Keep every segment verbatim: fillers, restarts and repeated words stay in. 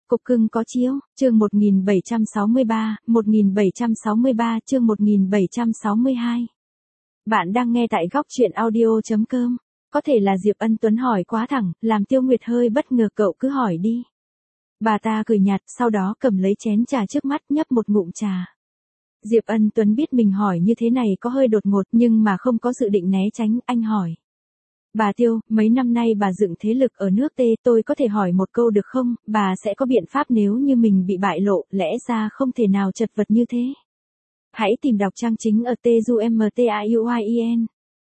Cục cưng có chiếu, chương một nghìn bảy trăm sáu mươi ba, một nghìn bảy trăm sáu mươi ba chương một nghìn bảy trăm sáu mươi hai. Bạn đang nghe tại góc truyện audio chấm com. Có thể là Diệp Ân Tuấn hỏi quá thẳng, làm Tiêu Nguyệt hơi bất ngờ, cậu cứ hỏi đi. Bà ta cười nhạt, sau đó cầm lấy chén trà trước mắt nhấp một ngụm trà. Diệp Ân Tuấn biết mình hỏi như thế này có hơi đột ngột nhưng mà không có dự định né tránh, anh hỏi. Bà Tiêu, mấy năm nay bà dựng thế lực ở nước T, tôi có thể hỏi một câu được không, bà sẽ có biện pháp nếu như mình bị bại lộ, lẽ ra không thể nào chật vật như thế. Hãy tìm đọc trang chính ở tjumtauyen.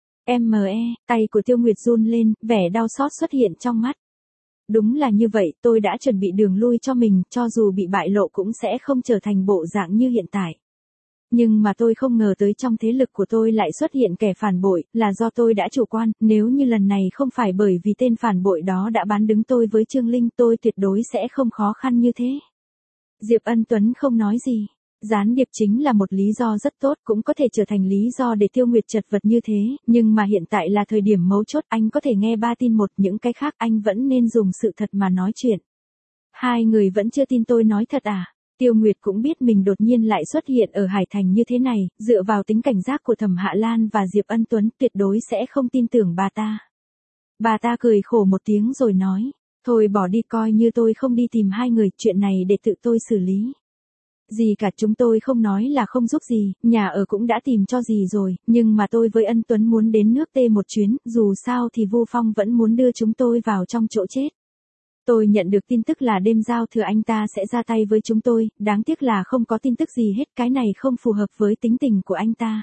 Me, tay của Tiêu Nguyệt run lên, vẻ đau xót xuất hiện trong mắt. Đúng là như vậy, tôi đã chuẩn bị đường lui cho mình, cho dù bị bại lộ cũng sẽ không trở thành bộ dạng như hiện tại. Nhưng mà tôi không ngờ tới trong thế lực của tôi lại xuất hiện kẻ phản bội, là do tôi đã chủ quan, nếu như lần này không phải bởi vì tên phản bội đó đã bán đứng tôi với Trương Linh, tôi tuyệt đối sẽ không khó khăn như thế. Diệp Ân Tuấn không nói gì. Gián điệp chính là một lý do rất tốt, cũng có thể trở thành lý do để Tiêu Nguyệt chật vật như thế, nhưng mà hiện tại là thời điểm mấu chốt, anh có thể nghe ba tin một, những cái khác anh vẫn nên dùng sự thật mà nói chuyện. Hai người vẫn chưa tin tôi nói thật à? Tiêu Nguyệt cũng biết mình đột nhiên lại xuất hiện ở Hải Thành như thế này, dựa vào tính cảnh giác của Thẩm Hạ Lan và Diệp Ân Tuấn tuyệt đối sẽ không tin tưởng bà ta. Bà ta cười khổ một tiếng rồi nói, thôi bỏ đi, coi như tôi không đi tìm hai người, chuyện này để tự tôi xử lý. Gì cả, chúng tôi không nói là không giúp gì, nhà ở cũng đã tìm cho gì rồi, nhưng mà tôi với Ân Tuấn muốn đến nước T một chuyến, dù sao thì Vu Phong vẫn muốn đưa chúng tôi vào trong chỗ chết. Tôi nhận được tin tức là đêm giao thừa anh ta sẽ ra tay với chúng tôi, đáng tiếc là không có tin tức gì hết, cái này không phù hợp với tính tình của anh ta.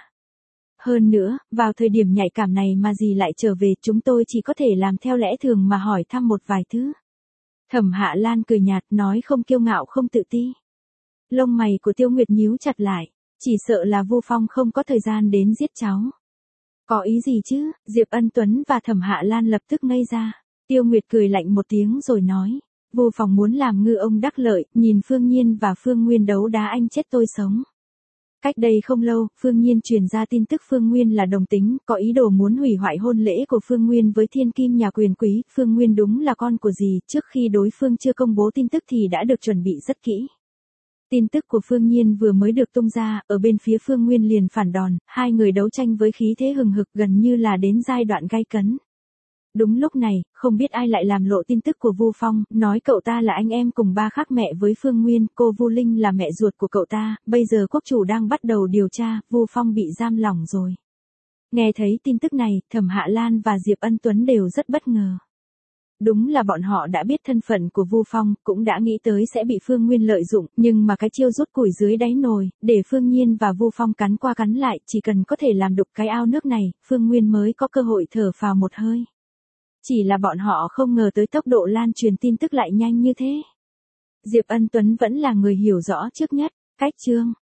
Hơn nữa, vào thời điểm nhạy cảm này mà gì lại trở về, chúng tôi chỉ có thể làm theo lẽ thường mà hỏi thăm một vài thứ. Thẩm Hạ Lan cười nhạt, nói không kiêu ngạo không tự ti. Lông mày của Tiêu Nguyệt nhíu chặt lại, chỉ sợ là Vu Phong không có thời gian đến giết cháu. Có ý gì chứ? Diệp Ân Tuấn và Thẩm Hạ Lan lập tức ngây ra. Tiêu Nguyệt cười lạnh một tiếng rồi nói, Vu Phong muốn làm ngư ông đắc lợi, nhìn Phương Nhiên và Phương Nguyên đấu đá anh chết tôi sống. Cách đây không lâu, Phương Nhiên truyền ra tin tức Phương Nguyên là đồng tính, có ý đồ muốn hủy hoại hôn lễ của Phương Nguyên với thiên kim nhà quyền quý. Phương Nguyên đúng là con của dì, trước khi đối phương chưa công bố tin tức thì đã được chuẩn bị rất kỹ. Tin tức của Phương Nhiên vừa mới được tung ra, ở bên phía Phương Nguyên liền phản đòn, hai người đấu tranh với khí thế hừng hực gần như là đến giai đoạn gay cấn. Đúng lúc này, không biết ai lại làm lộ tin tức của Vu Phong, nói cậu ta là anh em cùng ba khác mẹ với Phương Nguyên, cô Vu Linh là mẹ ruột của cậu ta, bây giờ quốc chủ đang bắt đầu điều tra, Vu Phong bị giam lỏng rồi. Nghe thấy tin tức này, Thẩm Hạ Lan và Diệp Ân Tuấn đều rất bất ngờ. Đúng là bọn họ đã biết thân phận của Vu Phong, cũng đã nghĩ tới sẽ bị Phương Nguyên lợi dụng, nhưng mà cái chiêu rút củi dưới đáy nồi, để Phương Nhiên và Vu Phong cắn qua cắn lại, chỉ cần có thể làm đục cái ao nước này, Phương Nguyên mới có cơ hội thở phào một hơi. Chỉ là bọn họ không ngờ tới tốc độ lan truyền tin tức lại nhanh như thế. Diệp Ân Tuấn vẫn là người hiểu rõ trước nhất, cách chương.